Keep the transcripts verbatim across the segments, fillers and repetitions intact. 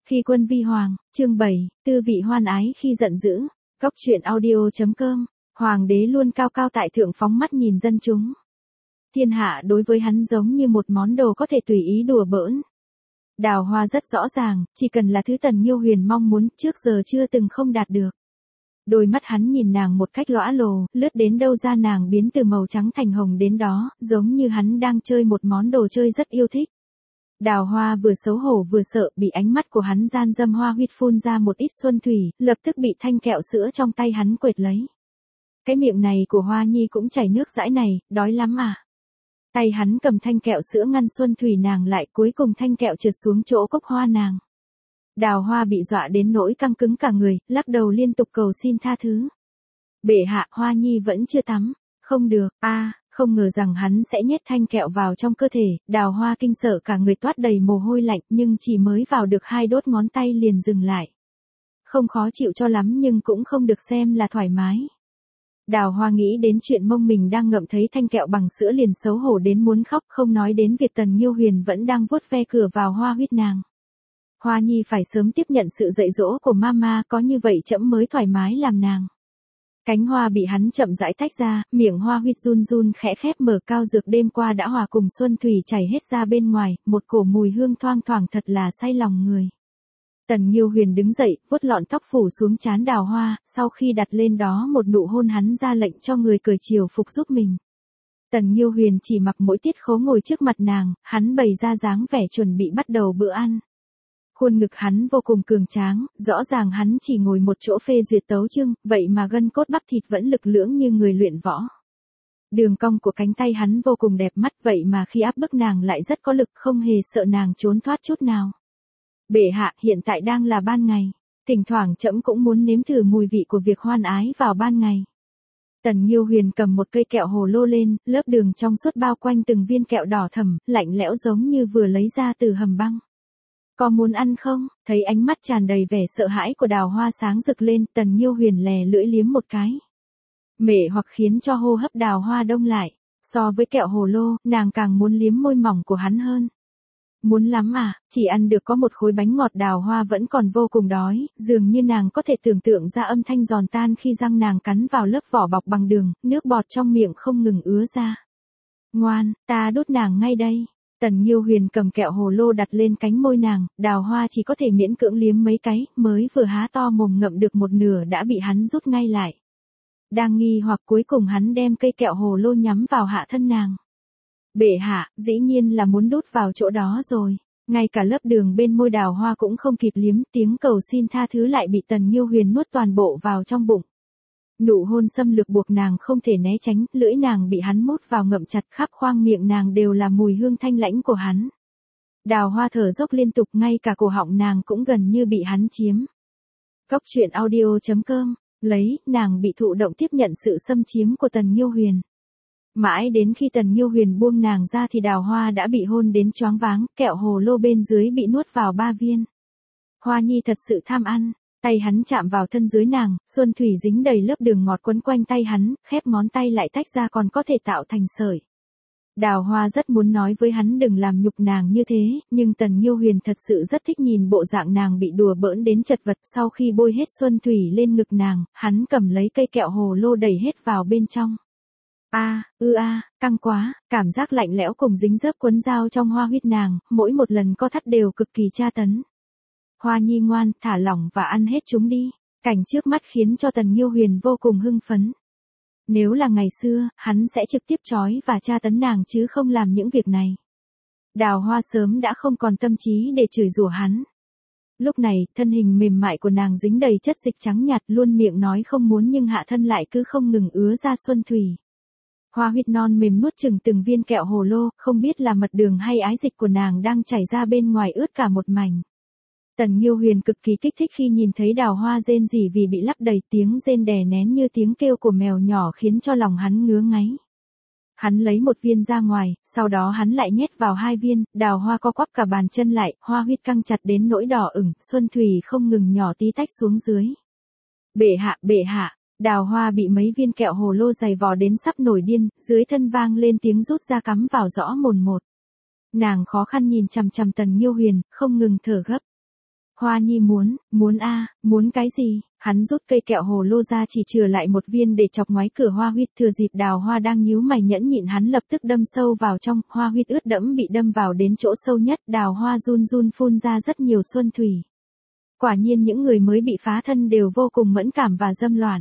Khi quân vi hoàng, chương bảy, tư vị hoan ái khi giận dữ. Góc truyện audio.com, hoàng đế luôn cao cao tại thượng phóng mắt nhìn dân chúng. Thiên hạ đối với hắn giống như một món đồ có thể tùy ý đùa bỡn. Đào Hoa rất rõ ràng, chỉ cần là thứ Tần Nghiêu Huyền mong muốn trước giờ chưa từng không đạt được. Đôi mắt hắn nhìn nàng một cách lõa lồ, lướt đến đâu ra nàng biến từ màu trắng thành hồng đến đó, giống như hắn đang chơi một món đồ chơi rất yêu thích. Đào Hoa vừa xấu hổ vừa sợ, bị ánh mắt của hắn gian dâm hoa huyết phun ra một ít xuân thủy, lập tức bị thanh kẹo sữa trong tay hắn quệt lấy. Cái miệng này của Hoa Nhi cũng chảy nước dãi này, đói lắm à. Tay hắn cầm thanh kẹo sữa ngăn xuân thủy nàng lại, cuối cùng thanh kẹo trượt xuống chỗ cốc hoa nàng. Đào Hoa bị dọa đến nỗi căng cứng cả người, lắc đầu liên tục cầu xin tha thứ. Bệ hạ, Hoa Nhi vẫn chưa tắm. Không được, a à, không ngờ rằng hắn sẽ nhét thanh kẹo vào trong cơ thể. Đào Hoa kinh sợ cả người toát đầy mồ hôi lạnh, nhưng chỉ mới vào được hai đốt ngón tay liền dừng lại. Không khó chịu cho lắm nhưng cũng không được xem là thoải mái. Đào Hoa nghĩ đến chuyện mông mình đang ngậm thấy thanh kẹo bằng sữa liền xấu hổ đến muốn khóc, không nói đến việc Tần Nghiêu Huyền vẫn đang vuốt ve cửa vào hoa huyết nàng. Hoa Nhi phải sớm tiếp nhận sự dạy dỗ của mama, có như vậy trẫm mới thoải mái làm nàng. Cánh hoa bị hắn chậm rãi tách ra, miệng hoa huyết run run khẽ khép mở, cao dược đêm qua đã hòa cùng xuân thủy chảy hết ra bên ngoài, một cổ mùi hương thoang thoảng thật là say lòng người. Tần Nghiêu Huyền đứng dậy, vuốt lọn tóc phủ xuống trán Đào Hoa, sau khi đặt lên đó một nụ hôn hắn ra lệnh cho người cởi triều phục giúp mình. Tần Nghiêu Huyền chỉ mặc mỗi tiết khố ngồi trước mặt nàng, hắn bày ra dáng vẻ chuẩn bị bắt đầu bữa ăn. Khuôn ngực hắn vô cùng cường tráng, rõ ràng hắn chỉ ngồi một chỗ phê duyệt tấu chương, vậy mà gân cốt bắp thịt vẫn lực lưỡng như người luyện võ. Đường cong của cánh tay hắn vô cùng đẹp mắt, vậy mà khi áp bức nàng lại rất có lực, không hề sợ nàng trốn thoát chút nào. Bệ hạ, hiện tại đang là ban ngày, thỉnh thoảng trẫm cũng muốn nếm thử mùi vị của việc hoan ái vào ban ngày. Tần Nghiêu Huyền cầm một cây kẹo hồ lô lên, lớp đường trong suốt bao quanh từng viên kẹo đỏ thẫm, lạnh lẽo giống như vừa lấy ra từ hầm băng. Có muốn ăn không? Thấy ánh mắt tràn đầy vẻ sợ hãi của Đào Hoa sáng rực lên, Tần Nghiêu Huyền lè lưỡi liếm một cái. Mể hoặc khiến cho hô hấp Đào Hoa đông lại. So với kẹo hồ lô, nàng càng muốn liếm môi mỏng của hắn hơn. Muốn lắm à, chỉ ăn được có một khối bánh ngọt. Đào Hoa vẫn còn vô cùng đói, dường như nàng có thể tưởng tượng ra âm thanh giòn tan khi răng nàng cắn vào lớp vỏ bọc bằng đường, nước bọt trong miệng không ngừng ứa ra. Ngoan, ta đút nàng ngay đây. Tần Nghiêu Huyền cầm kẹo hồ lô đặt lên cánh môi nàng, Đào Hoa chỉ có thể miễn cưỡng liếm mấy cái, mới vừa há to mồm ngậm được một nửa đã bị hắn rút ngay lại. Đang nghi hoặc cuối cùng hắn đem cây kẹo hồ lô nhắm vào hạ thân nàng. Bệ hạ, dĩ nhiên là muốn đút vào chỗ đó rồi. Ngay cả lớp đường bên môi Đào Hoa cũng không kịp liếm, tiếng cầu xin tha thứ lại bị Tần Nghiêu Huyền nuốt toàn bộ vào trong bụng. Nụ hôn xâm lược buộc nàng không thể né tránh, lưỡi nàng bị hắn mút vào ngậm chặt, khắp khoang miệng nàng đều là mùi hương thanh lãnh của hắn. Đào Hoa thở dốc liên tục, ngay cả cổ họng nàng cũng gần như bị hắn chiếm. Góc truyện audio.com, lấy, nàng bị thụ động tiếp nhận sự xâm chiếm của Tần Nghiêu Huyền. Mãi đến khi Tần Nghiêu Huyền buông nàng ra thì Đào Hoa đã bị hôn đến choáng váng, kẹo hồ lô bên dưới bị nuốt vào ba viên. Hoa Nhi thật sự tham ăn. Tay hắn chạm vào thân dưới nàng, xuân thủy dính đầy lớp đường ngọt quấn quanh tay hắn, khép ngón tay lại tách ra còn có thể tạo thành sợi. Đào Hoa rất muốn nói với hắn đừng làm nhục nàng như thế, nhưng Tần Nghiêu Huyền thật sự rất thích nhìn bộ dạng nàng bị đùa bỡn đến chật vật. Sau khi bôi hết xuân thủy lên ngực nàng, hắn cầm lấy cây kẹo hồ lô đẩy hết vào bên trong. A, ư a, căng quá, cảm giác lạnh lẽo cùng dính dớp quấn dao trong hoa huyết nàng, mỗi một lần co thắt đều cực kỳ tra tấn. Hoa Nhi ngoan, thả lỏng và ăn hết chúng đi. Cảnh trước mắt khiến cho Tần Nghiêu Huyền vô cùng hưng phấn. Nếu là ngày xưa, hắn sẽ trực tiếp trói và tra tấn nàng chứ không làm những việc này. Đào Hoa sớm đã không còn tâm trí để chửi rủa hắn. Lúc này, thân hình mềm mại của nàng dính đầy chất dịch trắng nhạt, luôn miệng nói không muốn nhưng hạ thân lại cứ không ngừng ứa ra xuân thủy. Hoa huyết non mềm nuốt chừng từng viên kẹo hồ lô, không biết là mật đường hay ái dịch của nàng đang chảy ra bên ngoài ướt cả một mảnh. Tần Nghiêu Huyền cực kỳ kích thích khi nhìn thấy Đào Hoa rên rỉ vì bị lấp đầy, tiếng rên đè nén như tiếng kêu của mèo nhỏ khiến cho lòng hắn ngứa ngáy. Hắn lấy một viên ra ngoài, sau đó hắn lại nhét vào hai viên, Đào Hoa co quắp cả bàn chân lại, hoa huyết căng chặt đến nỗi đỏ ửng, xuân thủy không ngừng nhỏ tí tách xuống dưới. Bệ hạ, bệ hạ, Đào Hoa bị mấy viên kẹo hồ lô dày vò đến sắp nổi điên, dưới thân vang lên tiếng rút ra cắm vào rõ mồn một. Nàng khó khăn nhìn chằm chằm Tần Nghiêu Huyền, không ngừng thở gấp. Hoa Nhi muốn, muốn a, muốn cái gì? Hắn rút cây kẹo hồ lô ra chỉ chừa lại một viên để chọc ngoáy cửa Hoa Huyết, thừa dịp Đào Hoa đang nhíu mày nhẫn nhịn hắn lập tức đâm sâu vào trong, Hoa Huyết ướt đẫm bị đâm vào đến chỗ sâu nhất, Đào Hoa run run phun ra rất nhiều xuân thủy. Quả nhiên những người mới bị phá thân đều vô cùng mẫn cảm và dâm loạn.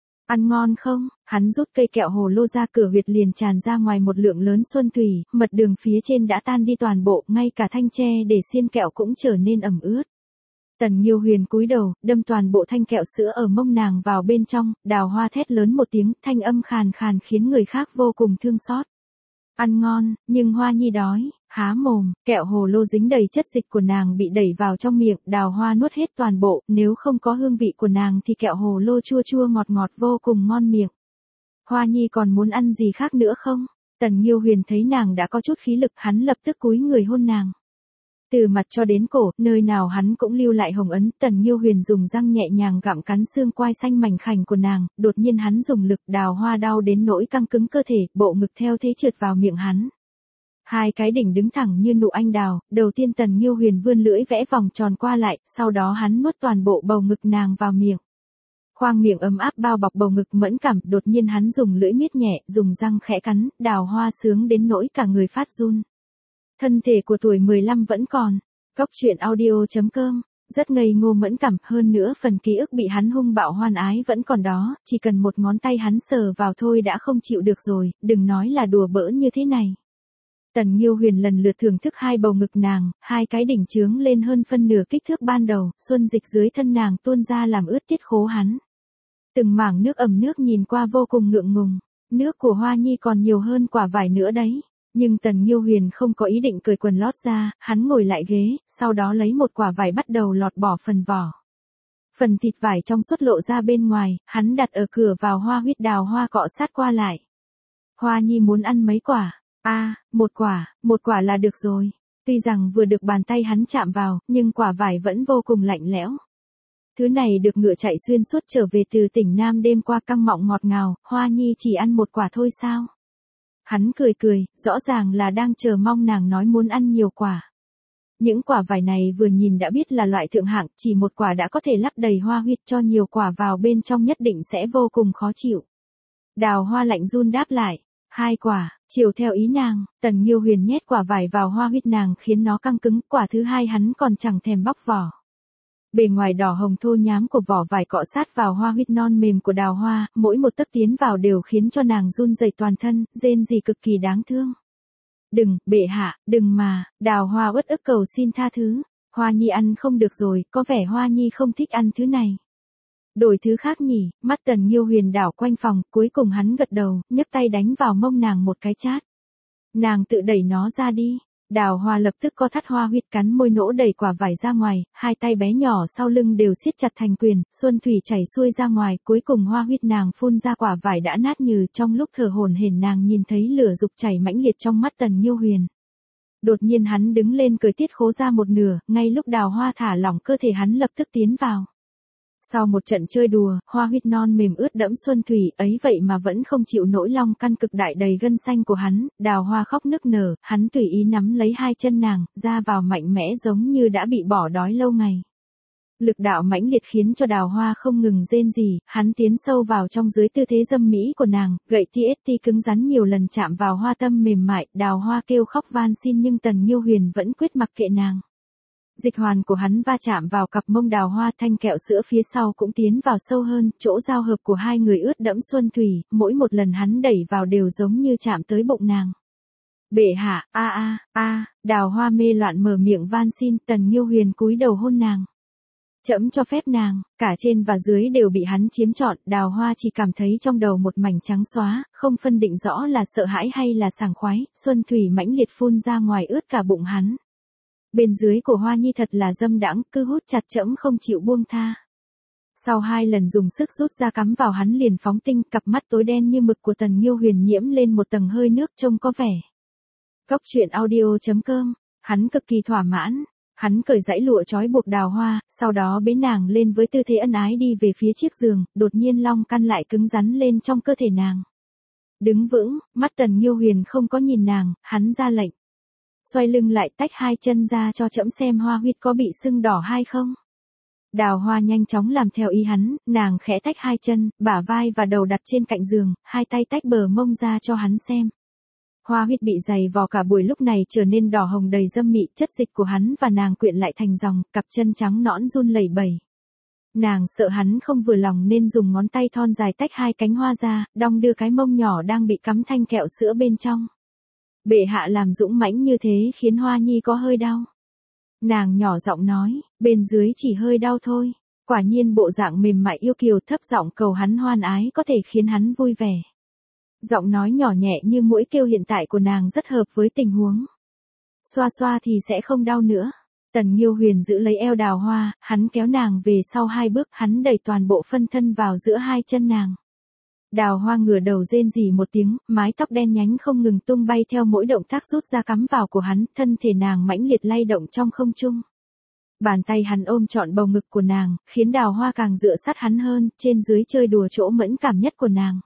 Ăn ngon không? Hắn rút cây kẹo hồ lô ra, cửa huyệt liền tràn ra ngoài một lượng lớn xuân thủy, mật đường phía trên đã tan đi toàn bộ, ngay cả thanh tre để xiên kẹo cũng trở nên ẩm ướt. Tần Nghiêu Huyền cúi đầu, đâm toàn bộ thanh kẹo sữa ở mông nàng vào bên trong, Đào Hoa thét lớn một tiếng, thanh âm khàn khàn khiến người khác vô cùng thương xót. Ăn ngon, nhưng Hoa Nhi đói, há mồm, kẹo hồ lô dính đầy chất dịch của nàng bị đẩy vào trong miệng, Đào Hoa nuốt hết toàn bộ, nếu không có hương vị của nàng thì kẹo hồ lô chua chua ngọt ngọt vô cùng ngon miệng. Hoa Nhi còn muốn ăn gì khác nữa không? Tần Nghiêu Huyền thấy nàng đã có chút khí lực, hắn lập tức cúi người hôn nàng. Từ mặt cho đến cổ, nơi nào hắn cũng lưu lại hồng ấn, Tần Nghiêu Huyền dùng răng nhẹ nhàng gặm cắn xương quai xanh mảnh khảnh của nàng, đột nhiên hắn dùng lực, Đào Hoa đau đến nỗi căng cứng cơ thể, bộ ngực theo thế trượt vào miệng hắn. Hai cái đỉnh đứng thẳng như nụ anh đào, đầu tiên Tần Nghiêu Huyền vươn lưỡi vẽ vòng tròn qua lại, sau đó hắn nuốt toàn bộ bầu ngực nàng vào miệng. Khoang miệng ấm áp bao bọc bầu ngực mẫn cảm, đột nhiên hắn dùng lưỡi miết nhẹ, dùng răng khẽ cắn, Đào Hoa sướng đến nỗi cả người phát run. Thân thể của tuổi mười lăm vẫn còn. Góc truyện audio chấm com, rất ngây ngô mẫn cảm, hơn nữa phần ký ức bị hắn hung bạo hoan ái vẫn còn đó, chỉ cần một ngón tay hắn sờ vào thôi đã không chịu được rồi, đừng nói là đùa bỡn như thế này. Tần Nghiêu Huyền lần lượt thưởng thức hai bầu ngực nàng, hai cái đỉnh trướng lên hơn phân nửa kích thước ban đầu, xuân dịch dưới thân nàng tuôn ra làm ướt tiết khố hắn. Từng mảng nước ẩm nước nhìn qua vô cùng ngượng ngùng, nước của Hoa Nhi còn nhiều hơn quả vải nữa đấy. Nhưng Tần Nghiêu Huyền không có ý định cởi quần lót ra, hắn ngồi lại ghế, sau đó lấy một quả vải bắt đầu lọt bỏ phần vỏ. Phần thịt vải trong suốt lộ ra bên ngoài, hắn đặt ở cửa vào Hoa Huyết, Đào Hoa cọ sát qua lại. Hoa Nhi muốn ăn mấy quả? A, à, một quả, một quả là được rồi. Tuy rằng vừa được bàn tay hắn chạm vào, nhưng quả vải vẫn vô cùng lạnh lẽo. Thứ này được ngựa chạy xuyên suốt trở về từ tỉnh Nam đêm qua căng mọng ngọt ngào, Hoa Nhi chỉ ăn một quả thôi sao? Hắn cười cười, rõ ràng là đang chờ mong nàng nói muốn ăn nhiều quả. Những quả vải này vừa nhìn đã biết là loại thượng hạng, chỉ một quả đã có thể lắp đầy Hoa Huyết, cho nhiều quả vào bên trong nhất định sẽ vô cùng khó chịu. Đào Hoa lạnh run đáp lại, hai quả, chiều theo ý nàng, Tần Nghiêu Huyền nhét quả vải vào Hoa Huyết nàng khiến nó căng cứng, quả thứ hai hắn còn chẳng thèm bóc vỏ. Bề ngoài đỏ hồng thô nhám của vỏ vải cọ sát vào Hoa Huyết non mềm của Đào Hoa, mỗi một tấc tiến vào đều khiến cho nàng run rẩy toàn thân, rên rỉ cực kỳ đáng thương. Đừng, bệ hạ, đừng mà, Đào Hoa uất ức cầu xin tha thứ, Hoa Nhi ăn không được rồi, có vẻ Hoa Nhi không thích ăn thứ này. Đổi thứ khác nhỉ, mắt Tần Nghiêu Huyền đảo quanh phòng, cuối cùng hắn gật đầu, nhấc tay đánh vào mông nàng một cái chát. Nàng tự đẩy nó ra đi. Đào Hoa lập tức co thắt Hoa Huyết, cắn môi nỗ đẩy quả vải ra ngoài, hai tay bé nhỏ sau lưng đều siết chặt thành quyền, xuân thủy chảy xuôi ra ngoài, cuối cùng Hoa Huyết nàng phun ra quả vải đã nát nhừ, trong lúc thở hổn hển nàng nhìn thấy lửa dục chảy mãnh liệt trong mắt Tần Nghiêu Huyền. Đột nhiên hắn đứng lên cởi tiết khố ra một nửa, ngay lúc Đào Hoa thả lỏng cơ thể hắn lập tức tiến vào. Sau một trận chơi đùa, Hoa Huyết non mềm ướt đẫm xuân thủy, ấy vậy mà vẫn không chịu nổi long căn cực đại đầy gân xanh của hắn, Đào Hoa khóc nức nở, hắn tùy ý nắm lấy hai chân nàng, ra vào mạnh mẽ giống như đã bị bỏ đói lâu ngày. Lực đạo mãnh liệt khiến cho Đào Hoa không ngừng rên rỉ, hắn tiến sâu vào trong dưới tư thế dâm mỹ của nàng, gậy tê ét tê cứng rắn nhiều lần chạm vào hoa tâm mềm mại, Đào Hoa kêu khóc van xin nhưng Tần Nghiêu Huyền vẫn quyết mặc kệ nàng. Dịch hoàn của hắn va chạm vào cặp mông Đào Hoa, thanh kẹo sữa phía sau cũng tiến vào sâu hơn, chỗ giao hợp của hai người ướt đẫm xuân thủy, mỗi một lần hắn đẩy vào đều giống như chạm tới bụng nàng. Bệ hạ, a a a, Đào Hoa mê loạn mở miệng van xin, Tần Nghiêu Huyền cúi đầu hôn nàng. Trẫm cho phép nàng, cả trên và dưới đều bị hắn chiếm trọn, Đào Hoa chỉ cảm thấy trong đầu một mảnh trắng xóa, không phân định rõ là sợ hãi hay là sảng khoái, xuân thủy mãnh liệt phun ra ngoài ướt cả bụng hắn. Bên dưới của Hoa Nhi thật là dâm đãng, cứ hút chặt trẫm không chịu buông tha. Sau hai lần dùng sức rút ra cắm vào hắn liền phóng tinh, cặp mắt tối đen như mực của Tần Nghiêu Huyền nhiễm lên một tầng hơi nước trông có vẻ. Góc truyện audio chấm com, hắn cực kỳ thỏa mãn, hắn cởi dãy lụa trói buộc Đào Hoa, sau đó bế nàng lên với tư thế ân ái đi về phía chiếc giường, đột nhiên long căn lại cứng rắn lên trong cơ thể nàng. Đứng vững, mắt Tần Nghiêu Huyền không có nhìn nàng, hắn ra lệnh. Xoay lưng lại, tách hai chân ra cho trẫm xem Hoa Huyết có bị sưng đỏ hay không. Đào Hoa nhanh chóng làm theo ý hắn, nàng khẽ tách hai chân, bả vai và đầu đặt trên cạnh giường, hai tay tách bờ mông ra cho hắn xem. Hoa huyết bị dày vò cả buổi lúc này trở nên đỏ hồng đầy dâm mị, chất dịch của hắn và nàng quyện lại thành dòng, cặp chân trắng nõn run lẩy bẩy. Nàng sợ hắn không vừa lòng nên dùng ngón tay thon dài tách hai cánh hoa ra, đong đưa cái mông nhỏ đang bị cắm thanh kẹo sữa bên trong. Bệ hạ làm dũng mãnh như thế khiến Hoa Nhi có hơi đau. Nàng nhỏ giọng nói, bên dưới chỉ hơi đau thôi. Quả nhiên bộ dạng mềm mại yêu kiều, thấp giọng cầu hắn hoan ái có thể khiến hắn vui vẻ. Giọng nói nhỏ nhẹ như mũi kêu hiện tại của nàng rất hợp với tình huống. Xoa xoa thì sẽ không đau nữa. Tần Nghiêu Huyền giữ lấy eo Đào Hoa, hắn kéo nàng về sau hai bước, hắn đẩy toàn bộ phân thân vào giữa hai chân nàng. Đào Hoa ngửa đầu rên rỉ một tiếng, mái tóc đen nhánh không ngừng tung bay theo mỗi động tác rút ra cắm vào của hắn, thân thể nàng mãnh liệt lay động trong không trung. Bàn tay hắn ôm trọn bầu ngực của nàng, khiến Đào Hoa càng dựa sát hắn hơn, trên dưới chơi đùa chỗ mẫn cảm nhất của nàng.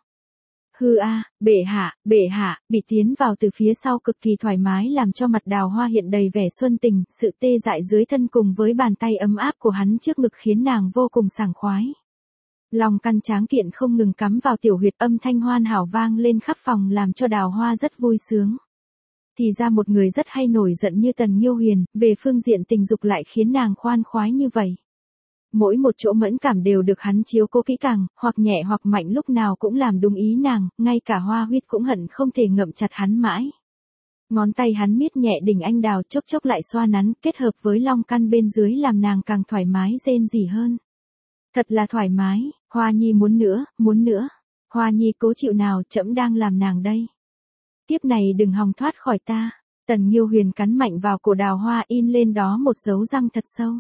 Hư a, à, bệ hạ, bệ hạ, bị tiến vào từ phía sau cực kỳ thoải mái làm cho mặt Đào Hoa hiện đầy vẻ xuân tình, sự tê dại dưới thân cùng với bàn tay ấm áp của hắn trước ngực khiến nàng vô cùng sảng khoái. Lòng căn tráng kiện không ngừng cắm vào tiểu huyệt, âm thanh hoan hảo vang lên khắp phòng làm cho Đào Hoa rất vui sướng. Thì ra một người rất hay nổi giận như Tần Nghiêu Huyền, về phương diện tình dục lại khiến nàng khoan khoái như vậy. Mỗi một chỗ mẫn cảm đều được hắn chiếu cố kỹ càng, hoặc nhẹ hoặc mạnh lúc nào cũng làm đúng ý nàng, ngay cả Hoa Huyết cũng hận không thể ngậm chặt hắn mãi. Ngón tay hắn miết nhẹ đỉnh anh đào, chốc chốc lại xoa nắn, kết hợp với long căn bên dưới làm nàng càng thoải mái rên rỉ hơn. Thật là thoải mái, Hoa Nhi muốn nữa, muốn nữa. Hoa Nhi cố chịu nào, trẫm đang làm nàng đây. Tiếp này đừng hòng thoát khỏi ta. Tần Nghiêu Huyền cắn mạnh vào cổ Đào Hoa, in lên đó một dấu răng thật sâu.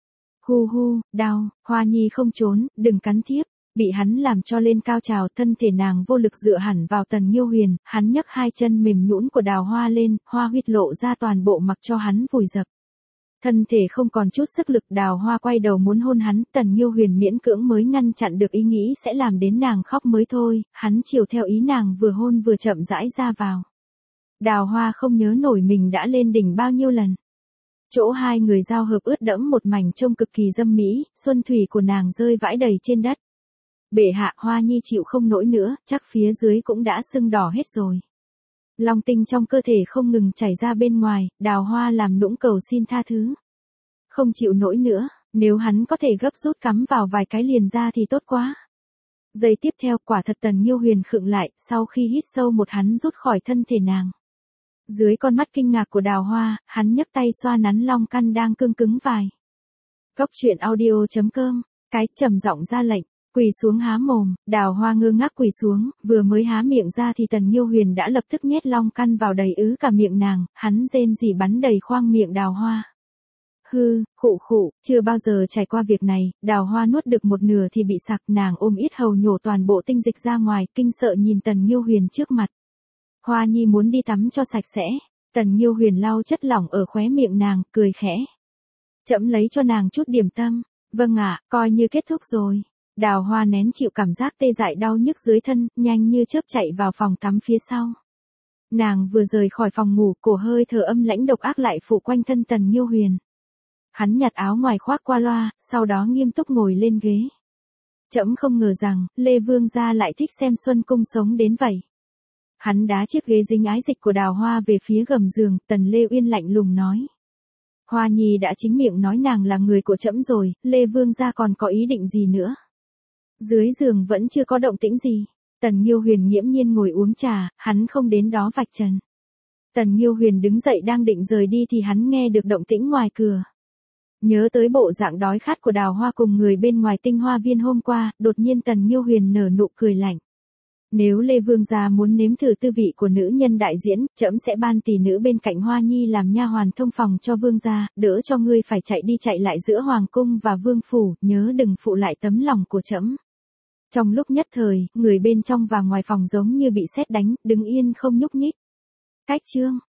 Hu hu, đau, Hoa Nhi không trốn, đừng cắn tiếp. Bị hắn làm cho lên cao trào, thân thể nàng vô lực dựa hẳn vào Tần Nghiêu Huyền, hắn nhấc hai chân mềm nhũn của Đào Hoa lên, Hoa Huyết lộ ra toàn bộ mặc cho hắn vùi dập. Thân thể không còn chút sức lực, Đào Hoa quay đầu muốn hôn hắn, Tần Nghiêu Huyền miễn cưỡng mới ngăn chặn được ý nghĩ sẽ làm đến nàng khóc mới thôi, hắn chiều theo ý nàng vừa hôn vừa chậm rãi ra vào. Đào Hoa không nhớ nổi mình đã lên đỉnh bao nhiêu lần. Chỗ hai người giao hợp ướt đẫm một mảnh trông cực kỳ dâm mỹ, xuân thủy của nàng rơi vãi đầy trên đất. Bệ hạ, Hoa Nhi chịu không nổi nữa, chắc phía dưới cũng đã sưng đỏ hết rồi. Long tinh trong cơ thể không ngừng chảy ra bên ngoài, Đào Hoa làm nũng cầu xin tha thứ. Không chịu nổi nữa, nếu hắn có thể gấp rút cắm vào vài cái liền ra thì tốt quá. Giây tiếp theo quả thật Tần Nghiêu Huyền khựng lại, sau khi hít sâu một hắn rút khỏi thân thể nàng. Dưới con mắt kinh ngạc của Đào Hoa, hắn nhấc tay xoa nắn long căn đang cương cứng vài. Góc truyện audio chấm com, cái trầm giọng ra lệnh. Quỳ xuống há mồm, Đào Hoa ngơ ngác quỳ xuống, vừa mới há miệng ra thì Tần Nghiêu Huyền đã lập tức nhét long căn vào đầy ứ cả miệng nàng, hắn rên rỉ bắn đầy khoang miệng Đào Hoa. Hư, khụ khụ, chưa bao giờ trải qua việc này, Đào Hoa nuốt được một nửa thì bị sặc, nàng ôm yết hầu nhổ toàn bộ tinh dịch ra ngoài, kinh sợ nhìn Tần Nghiêu Huyền trước mặt. Hoa Nhi muốn đi tắm cho sạch sẽ, Tần Nghiêu Huyền lau chất lỏng ở khóe miệng nàng, cười khẽ. Trẫm lấy cho nàng chút điểm tâm, vâng ạ, coi như kết thúc rồi. Đào Hoa nén chịu cảm giác tê dại đau nhức dưới thân, nhanh như chớp chạy vào phòng tắm phía sau. Nàng vừa rời khỏi phòng ngủ, cổ hơi thở âm lãnh độc ác lại phủ quanh thân Tần Nghiêu Huyền. Hắn nhặt áo ngoài khoác qua loa, sau đó nghiêm túc ngồi lên ghế. Trẫm không ngờ rằng, Lê Vương gia lại thích xem Xuân Cung sống đến vậy. Hắn đá chiếc ghế dính ái dịch của Đào Hoa về phía gầm giường, Tần Lê Uyên lạnh lùng nói. Hoa Nhi đã chính miệng nói nàng là người của trẫm rồi, Lê Vương gia còn có ý định gì nữa? Dưới giường vẫn chưa có động tĩnh gì. Tần Nghiêu Huyền nghiễm nhiên ngồi uống trà, hắn không đến đó vạch trần. Tần Nghiêu Huyền đứng dậy đang định rời đi thì hắn nghe được động tĩnh ngoài cửa. Nhớ tới bộ dạng đói khát của Đào Hoa cùng người bên ngoài Tinh Hoa Viên hôm qua, đột nhiên Tần Nghiêu Huyền nở nụ cười lạnh. Nếu Lê Vương gia muốn nếm thử tư vị của nữ nhân đại diễn, trẫm sẽ ban tỷ nữ bên cạnh Hoa Nhi làm nha hoàn thông phòng cho vương gia, đỡ cho ngươi phải chạy đi chạy lại giữa hoàng cung và vương phủ, nhớ đừng phụ lại tấm lòng của trẫm. Trong lúc nhất thời, người bên trong và ngoài phòng giống như bị sét đánh, đứng yên không nhúc nhích. Cách chương